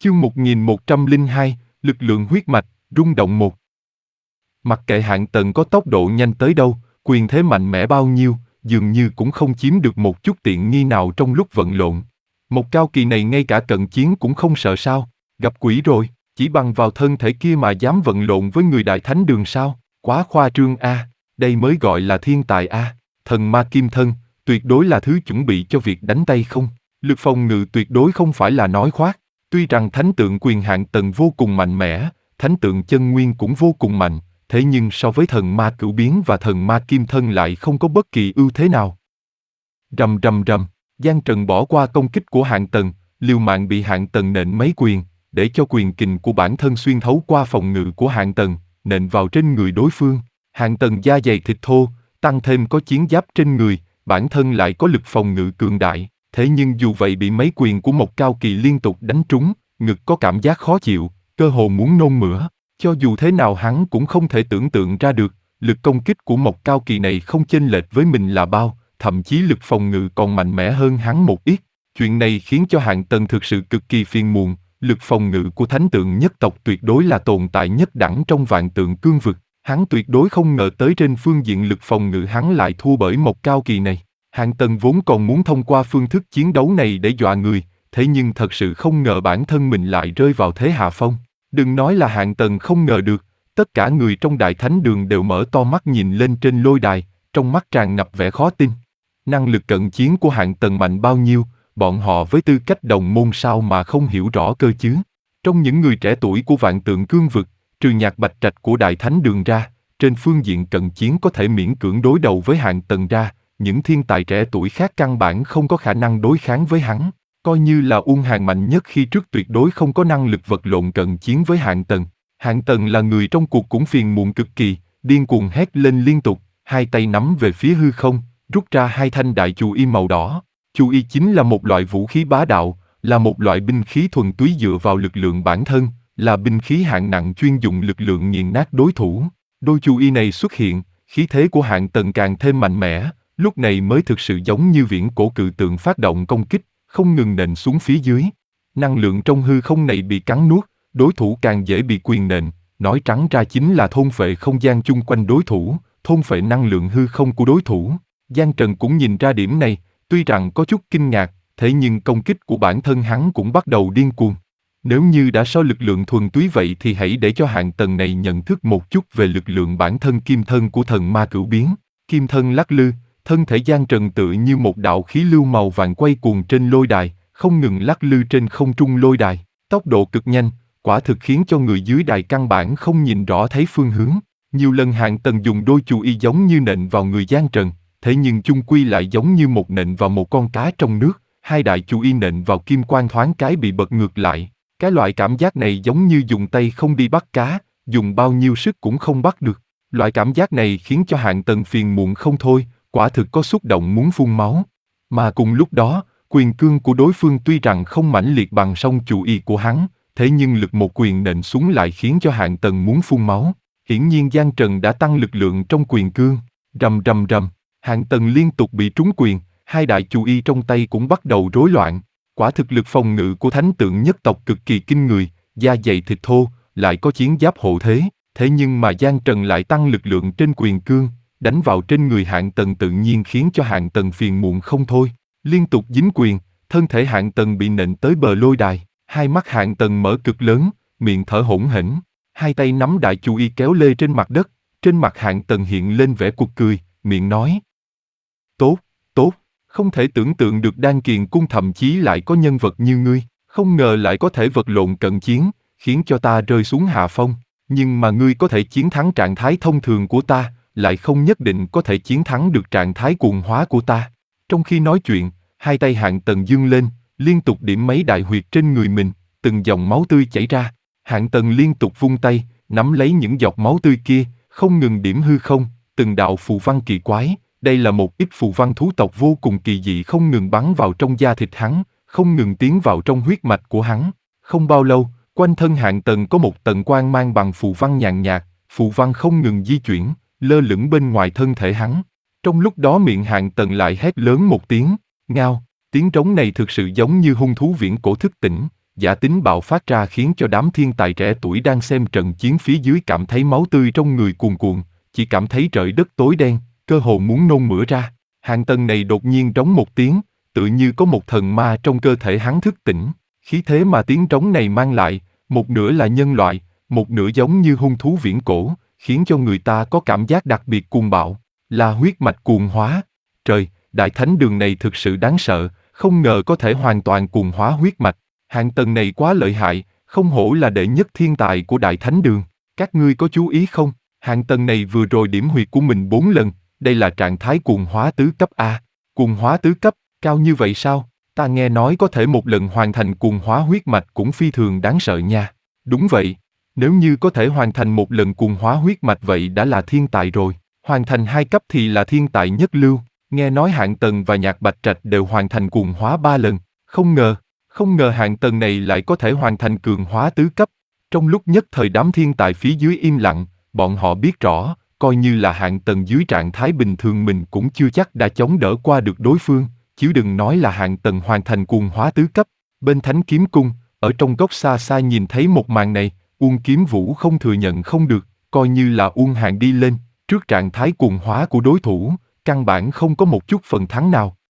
Chương 1102, lực lượng huyết mạch, rung động một. Mặc kệ Hạng Tần có tốc độ nhanh tới đâu, quyền thế mạnh mẽ bao nhiêu, dường như cũng không chiếm được một chút tiện nghi nào trong lúc vận lộn. Một cao kỳ này ngay cả cận chiến cũng không sợ sao, gặp quỷ rồi, chỉ bằng vào thân thể kia mà dám vận lộn với người đại thánh đường sao, quá khoa trương a, đây mới gọi là thiên tài a, thần ma kim thân, tuyệt đối là thứ chuẩn bị cho việc đánh tay không, lực phòng ngự tuyệt đối không phải là nói khoác. Tuy rằng thánh tượng quyền Hạng Tần vô cùng mạnh mẽ, thánh tượng chân nguyên cũng vô cùng mạnh, thế nhưng so với thần ma cửu biến và thần ma kim thân lại không có bất kỳ ưu thế nào. Rầm rầm rầm, Giang Trần bỏ qua công kích của Hạng Tần, liều mạng bị Hạng Tần nện mấy quyền, để cho quyền kình của bản thân xuyên thấu qua phòng ngự của Hạng Tần, nện vào trên người đối phương. Hạng Tần da dày thịt thô, tăng thêm có chiến giáp trên người, bản thân lại có lực phòng ngự cường đại. Thế nhưng dù vậy bị mấy quyền của một cao kỳ liên tục đánh trúng, ngực có cảm giác khó chịu, cơ hồ muốn nôn mửa. Cho dù thế nào hắn cũng không thể tưởng tượng ra được, lực công kích của một cao kỳ này không chênh lệch với mình là bao, thậm chí lực phòng ngự còn mạnh mẽ hơn hắn một ít. Chuyện này khiến cho Hạng Tần thực sự cực kỳ phiền muộn, lực phòng ngự của thánh tượng nhất tộc tuyệt đối là tồn tại nhất đẳng trong vạn tượng cương vực. Hắn tuyệt đối không ngờ tới trên phương diện lực phòng ngự hắn lại thua bởi một cao kỳ này. Hạng Tần vốn còn muốn thông qua phương thức chiến đấu này để dọa người, thế nhưng thật sự không ngờ bản thân mình lại rơi vào thế hạ phong. Đừng nói là Hạng Tần không ngờ được, tất cả người trong Đại Thánh Đường đều mở to mắt nhìn lên trên lôi đài, trong mắt tràn ngập vẻ khó tin. Năng lực cận chiến của Hạng Tần mạnh bao nhiêu, bọn họ với tư cách đồng môn sao mà không hiểu rõ cơ chứ. Trong những người trẻ tuổi của vạn tượng cương vực, trừ Nhạc Bạch Trạch của Đại Thánh Đường ra, trên phương diện cận chiến có thể miễn cưỡng đối đầu với Hạng Tần ra, những thiên tài trẻ tuổi khác căn bản không có khả năng đối kháng với hắn. Coi như là Uông Hàn mạnh nhất khi trước tuyệt đối không có năng lực vật lộn cận chiến với Hạng Tần. Hạng Tần là người trong cuộc cũng phiền muộn cực kỳ, điên cuồng hét lên liên tục, hai tay nắm về phía hư không, rút ra hai thanh đại chù y màu đỏ. Chù y chính là một loại vũ khí bá đạo, là một loại binh khí thuần túy dựa vào lực lượng bản thân, là binh khí hạng nặng chuyên dùng lực lượng nghiền nát đối thủ. Đôi chù y này xuất hiện, khí thế của Hạng Tần càng thêm mạnh mẽ. Lúc này mới thực sự giống như viễn cổ cự tượng phát động công kích, không ngừng nện xuống phía dưới. Năng lượng trong hư không này bị cắn nuốt, đối thủ càng dễ bị quyền nện, nói trắng ra chính là thôn phệ không gian chung quanh đối thủ, thôn phệ năng lượng hư không của đối thủ. Giang Trần cũng nhìn ra điểm này, tuy rằng có chút kinh ngạc, thế nhưng công kích của bản thân hắn cũng bắt đầu điên cuồng. Nếu như đã so lực lượng thuần túy vậy thì hãy để cho Hạng Tần này nhận thức một chút về lực lượng bản thân kim thân của thần ma cửu biến. Kim thân lắc lư, thân thể Giang Trần tựa như một đạo khí lưu màu vàng quay cuồng trên lôi đài, không ngừng lắc lư trên không trung lôi đài, tốc độ cực nhanh, quả thực khiến cho người dưới đài căn bản không nhìn rõ thấy phương hướng. Nhiều lần Hạng Tần dùng đôi chù y giống như nện vào người Giang Trần, thế nhưng chung quy lại giống như một nện vào một con cá trong nước, hai đại chù y nện vào kim quang thoáng cái bị bật ngược lại. Cái loại cảm giác này giống như dùng tay không đi bắt cá, dùng bao nhiêu sức cũng không bắt được. Loại cảm giác này khiến cho Hạng Tần phiền muộn không thôi, quả thực có xúc động muốn phun máu. Mà cùng lúc đó, quyền cương của đối phương tuy rằng không mãnh liệt bằng song chù y của hắn, thế nhưng lực một quyền nện xuống lại khiến cho Hạng Tần muốn phun máu. Hiển nhiên Giang Trần đã tăng lực lượng trong quyền cương. Rầm rầm rầm, Hạng Tần liên tục bị trúng quyền, hai đại chù y trong tay cũng bắt đầu rối loạn. Quả thực lực phòng ngự của thánh tượng nhất tộc cực kỳ kinh người, da dày thịt thô, lại có chiến giáp hộ thế. Thế nhưng mà Giang Trần lại tăng lực lượng trên quyền cương, đánh vào trên người Hạng Tần tự nhiên khiến cho Hạng Tần phiền muộn không thôi. Liên tục dính quyền, thân thể Hạng Tần bị nện tới bờ lôi đài, hai mắt Hạng Tần mở cực lớn, miệng thở hổn hển, hai tay nắm đại chù y kéo lê trên mặt đất, trên mặt Hạng Tần hiện lên vẻ cục cười, miệng nói: Tốt, tốt, không thể tưởng tượng được Đan Kiền Cung thậm chí lại có nhân vật như ngươi, không ngờ lại có thể vật lộn cận chiến, khiến cho ta rơi xuống hạ phong, nhưng mà ngươi có thể chiến thắng trạng thái thông thường của ta, lại không nhất định có thể chiến thắng được trạng thái cuồng hóa của ta. Trong khi nói chuyện, hai tay Hạng Tần giương lên, liên tục điểm mấy đại huyệt trên người mình, từng dòng máu tươi chảy ra. Hạng Tần liên tục vung tay, nắm lấy những giọt máu tươi kia, không ngừng điểm hư không, từng đạo phù văn kỳ quái. Đây là một ít phù văn thú tộc vô cùng kỳ dị không ngừng bắn vào trong da thịt hắn, không ngừng tiến vào trong huyết mạch của hắn. Không bao lâu, quanh thân Hạng Tần có một tầng quang mang bằng phù văn nhàn nhạt, phù văn không ngừng di chuyển, lơ lửng bên ngoài thân thể hắn. Trong lúc đó miệng Hạng Tần lại hét lớn một tiếng, ngao. Tiếng trống này thực sự giống như hung thú viễn cổ thức tỉnh, giả tính bạo phát ra khiến cho đám thiên tài trẻ tuổi đang xem trận chiến phía dưới cảm thấy máu tươi trong người cuồn cuộn, chỉ cảm thấy trời đất tối đen, cơ hồ muốn nôn mửa ra. Hàng Tần này đột nhiên trống một tiếng, tự như có một thần ma trong cơ thể hắn thức tỉnh. Khí thế mà tiếng trống này mang lại, một nửa là nhân loại, một nửa giống như hung thú viễn cổ, khiến cho người ta có cảm giác đặc biệt cuồng bạo, là huyết mạch cuồng hóa. Trời, đại thánh đường này thực sự đáng sợ, không ngờ có thể hoàn toàn cuồng hóa huyết mạch. Hàng Tần này quá lợi hại, không hổ là đệ nhất thiên tài của đại thánh đường. Các ngươi có chú ý không? Hàng Tần này vừa rồi điểm huyệt của mình 4 lần, đây là trạng thái cuồng hóa tứ cấp A. Cuồng hóa tứ cấp, cao như vậy sao? Ta nghe nói có thể một lần hoàn thành cuồng hóa huyết mạch cũng phi thường đáng sợ nha. Đúng vậy, nếu như có thể hoàn thành một lần cuồng hóa huyết mạch vậy đã là thiên tài rồi. Hoàn thành 2 cấp thì là thiên tài nhất lưu. Nghe nói Hạng Tần và Nhạc Bạch Trạch đều hoàn thành cuồng hóa 3 lần. Không ngờ Hạng Tần này lại có thể hoàn thành cường hóa tứ cấp. Trong lúc nhất thời đám thiên tài phía dưới im lặng, bọn họ biết rõ, coi như là Hạng Tần dưới trạng thái bình thường mình cũng chưa chắc đã chống đỡ qua được đối phương, chứ đừng nói là Hạng Tần hoàn thành cuồng hóa tứ cấp. Bên Thánh Kiếm Cung, ở trong góc xa xa nhìn thấy một màn này, Uông Kiếm Vũ không thừa nhận không được, coi như là Uông Hạng đi lên, trước trạng thái cuồng hóa của đối thủ, căn bản không có một chút phần thắng nào.